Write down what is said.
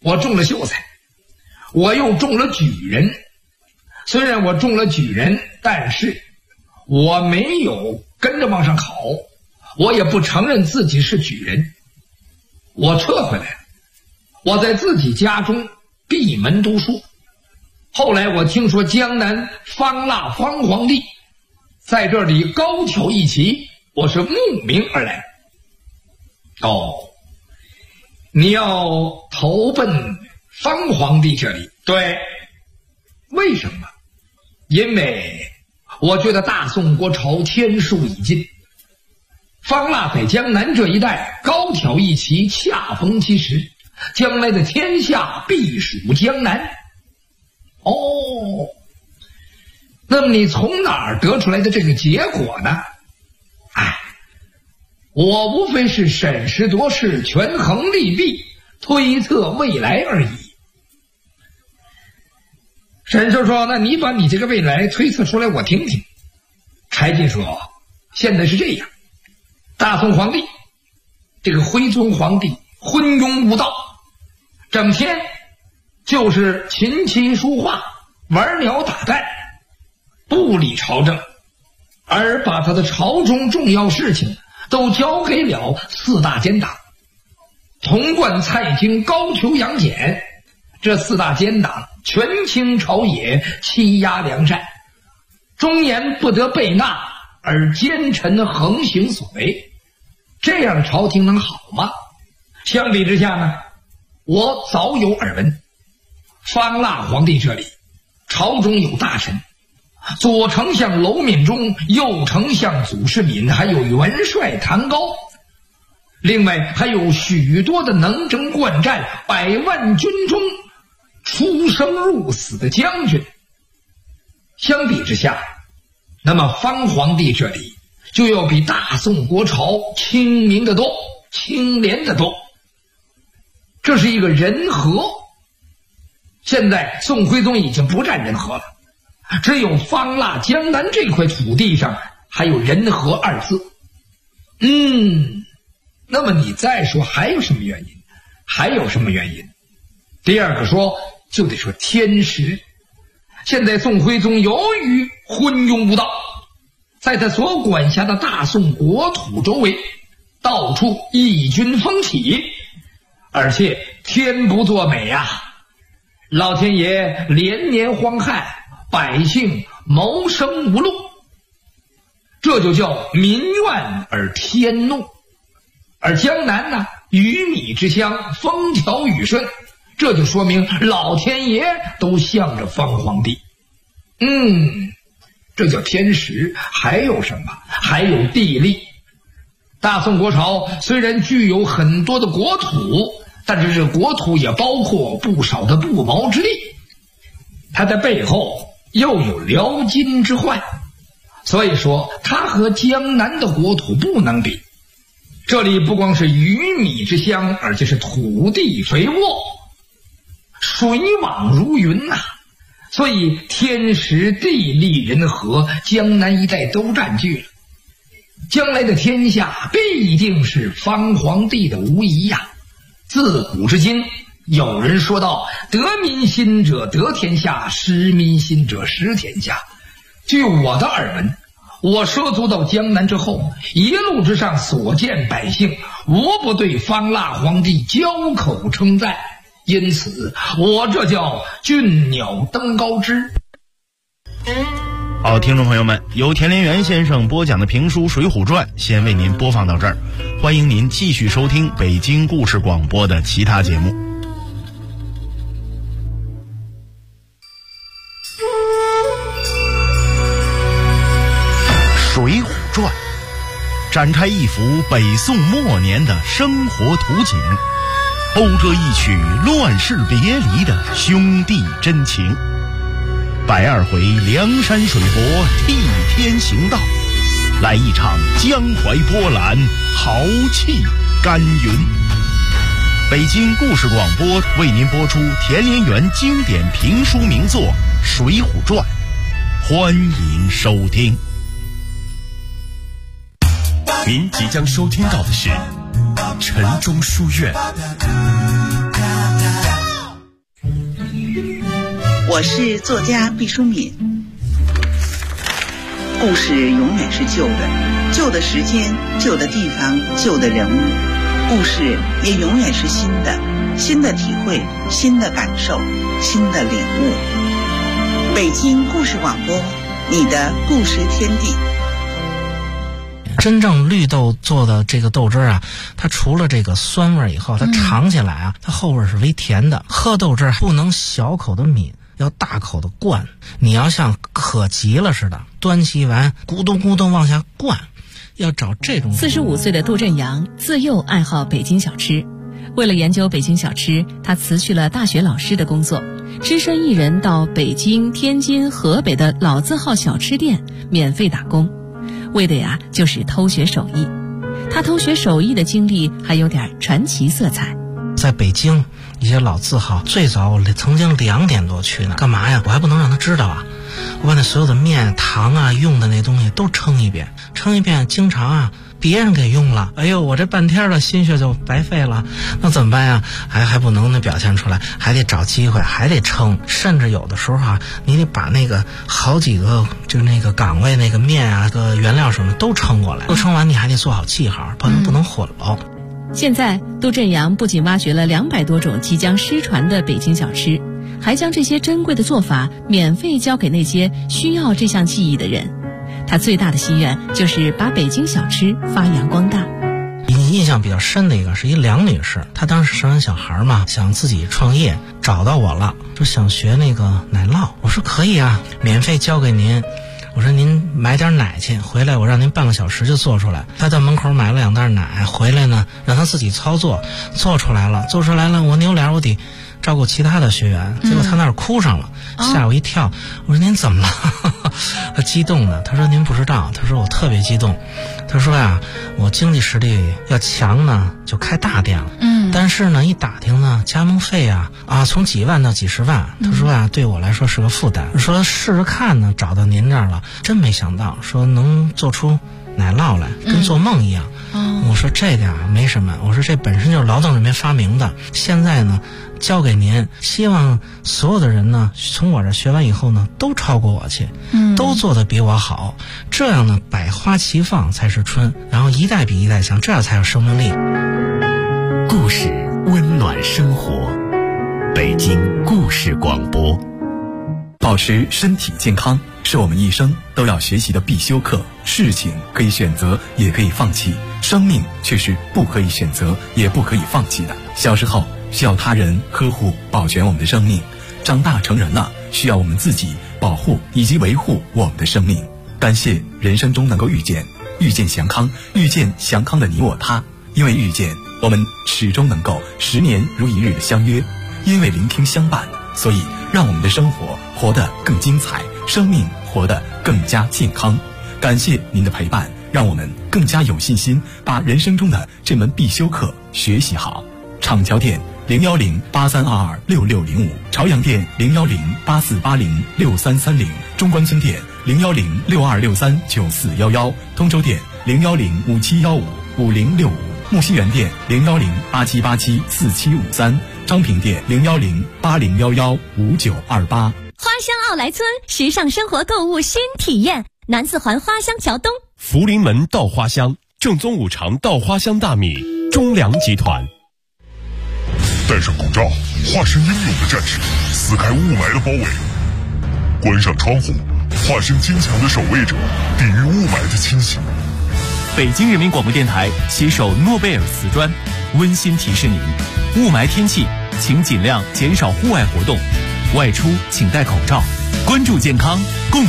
我中了秀才，我又中了举人。虽然我中了举人，但是我没有跟着往上考，我也不承认自己是举人，我撤回来了。我在自己家中闭门读书。后来我听说江南方腊方皇帝在这里高挑一旗，我是慕名而来。哦，你要投奔方皇帝这里？对。为什么？因为我觉得大宋国朝天数已尽，方腊在江南这一带高挑一旗，恰逢其时，将来的天下必属江南。哦，那么你从哪儿得出来的这个结果呢？我无非是审时度势，权衡利弊，推测未来而已。沈寿说，那你把你这个未来推测出来我听听。柴进说，现在是这样，大宋皇帝这个徽宗皇帝昏庸无道，整天就是琴棋书画，玩鸟打蛋，不理朝政，而把他的朝中重要事情都交给了四大奸党，潼关、蔡京、高俅、杨戬。这四大奸党权倾朝野，欺压良善，忠言不得备纳，而奸臣横行所为，这样的朝廷能好吗？相比之下呢，我早有耳闻，方腊皇帝这里朝中有大臣，左丞相娄敏中，右丞相祖世敏，还有元帅谭高，另外还有许多的能征惯战、百万军中出生入死的将军。相比之下，那么方皇帝这里就要比大宋国朝清明的多，清廉的多。这是一个人和。现在宋徽宗已经不占人和了，只有方腊江南这块土地上还有人和二字。那么你再说还有什么原因？还有什么原因？第二个说就得说天时。现在宋徽宗由于昏庸无道，在他所管辖的大宋国土周围到处异军风起，而且天不作美啊，老天爷连年荒旱，百姓谋生无路，这就叫民怨而天怒。而江南呢，鱼米之乡，风调雨顺，这就说明老天爷都向着方皇帝。这叫天时。还有什么？还有地利。大宋国朝虽然具有很多的国土，但是这国土也包括不少的不毛之地，它的背后又有辽金之患，所以说它和江南的国土不能比。这里不光是鱼米之乡，而且是土地肥沃，水网如云啊，所以天时地利人和，江南一带都占据了。将来的天下必定是方皇帝的无疑呀。自古至今，有人说道，得民心者得天下，失民心者失天下。据我的耳闻，我涉足到江南之后，一路之上所见百姓无不对方腊皇帝交口称赞，因此我这叫俊鸟登高枝。 好，听众朋友们，由田连元先生播讲的评书《水浒传》先为您播放到这儿，欢迎您继续收听北京故事广播的其他节目。《水浒传》展开一幅北宋末年的生活图景，讴歌一曲乱世别离的兄弟真情。120回梁山水泊替天行道，来一场江淮波澜，豪气干云。北京故事广播为您播出田连元经典评书名作《水浒传》，欢迎收听。 您即将收听到的是晨钟书院。 我是作家毕淑敏。故事永远是旧的，旧的时间、旧的地方、旧的人物，故事也永远是新的，新的体会，新的感受，新的领悟。北京故事广播，你的故事天地。 真正绿豆做的这个豆汁啊，它除了这个酸味以后，它尝起来啊，它后味是微甜的。喝豆汁不能小口的抿，要大口的灌。你要像渴急了似的，端起碗咕咚咕咚往下灌，要找这种。 45岁的杜振阳自幼爱好北京小吃，为了研究北京小吃，他辞去了大学老师的工作，只身一人到北京、天津、河北的老字号小吃店免费打工，为的呀就是偷学手艺。他偷学手艺的经历还有点传奇色彩。 在北京一些老字号，最早我曾经2点多去呢，干嘛呀？我还不能让他知道啊！我把那所有的面、糖啊、用的那东西都称一遍，经常啊别人给用了，哎呦，我这半天的心血就白费了，那怎么办呀？还不能表现出来，还得找机会，还得称，甚至有的时候啊，你得把那个好几个就那个岗位那个面啊、个原料什么都称过来，都称完你还得做好记号，不能混喽。 现在杜振阳不仅挖掘了200多种即将失传的北京小吃，还将这些珍贵的做法免费教给那些需要这项技艺的人。他最大的心愿就是把北京小吃发扬光大。 印象比较深的一个是一梁女士，她当时生完小孩嘛，想自己创业，找到我了，说想学那个奶酪。我说可以啊，免费教给您。我说您买点奶去，回来我让您半个小时就做出来。他在门口买了2袋奶，回来呢让他自己操作，做出来了，我扭脸我得照顾其他的学员，结果他那儿哭上了，吓我一跳。我说您怎么了？他激动的，他说您不知道，他说我特别激动，他说呀，我经济实力要强呢就开大店了，但是呢一打听呢加盟费啊从几万到几十万，他说啊对我来说是个负担，说试试看呢，找到您这儿了，真没想到说能做出奶酪来，跟做梦一样。我说这点没什么，我说这本身就是劳动人民发明的，现在呢交给您，希望所有的人呢从我这学完以后呢都超过我去，都做得比我好，这样呢百花齐放才是春，然后一代比一代强，这样才有生命力。 故事温暖生活，北京故事广播。 保持身体健康是我们一生都要学习的必修课。事情可以选择，也可以放弃，生命却是不可以选择，也不可以放弃的。小时候需要他人呵护保全我们的生命，长大成人了需要我们自己保护以及维护我们的生命。感谢人生中能够遇见祥康，遇见祥康的你我他。因为遇见，我们始终能够10年如一日的相约；因为聆听相伴，所以让我们的生活活得更精彩，生命活得更加健康。感谢您的陪伴，让我们更加有信心把人生中的这门必修课学习好。厂桥店01083226605，朝阳店01084806330，中关村店01062639411，通州店01057155065，木樨园店01087874753，张平店01080115928。 花乡奥莱村时尚生活购物新体验，南四环花乡桥东， 福临门稻花香，正宗五常稻花香大米，中粮集团。 戴上口罩，化身英勇的战士，撕开雾霾的包围；关上窗户，化身坚强的守卫者，抵御雾霾的侵袭。 北京人民广播电台携手诺贝尔瓷砖，温馨提示您：雾霾天气，请尽量减少户外活动，外出请戴口罩，关注健康，共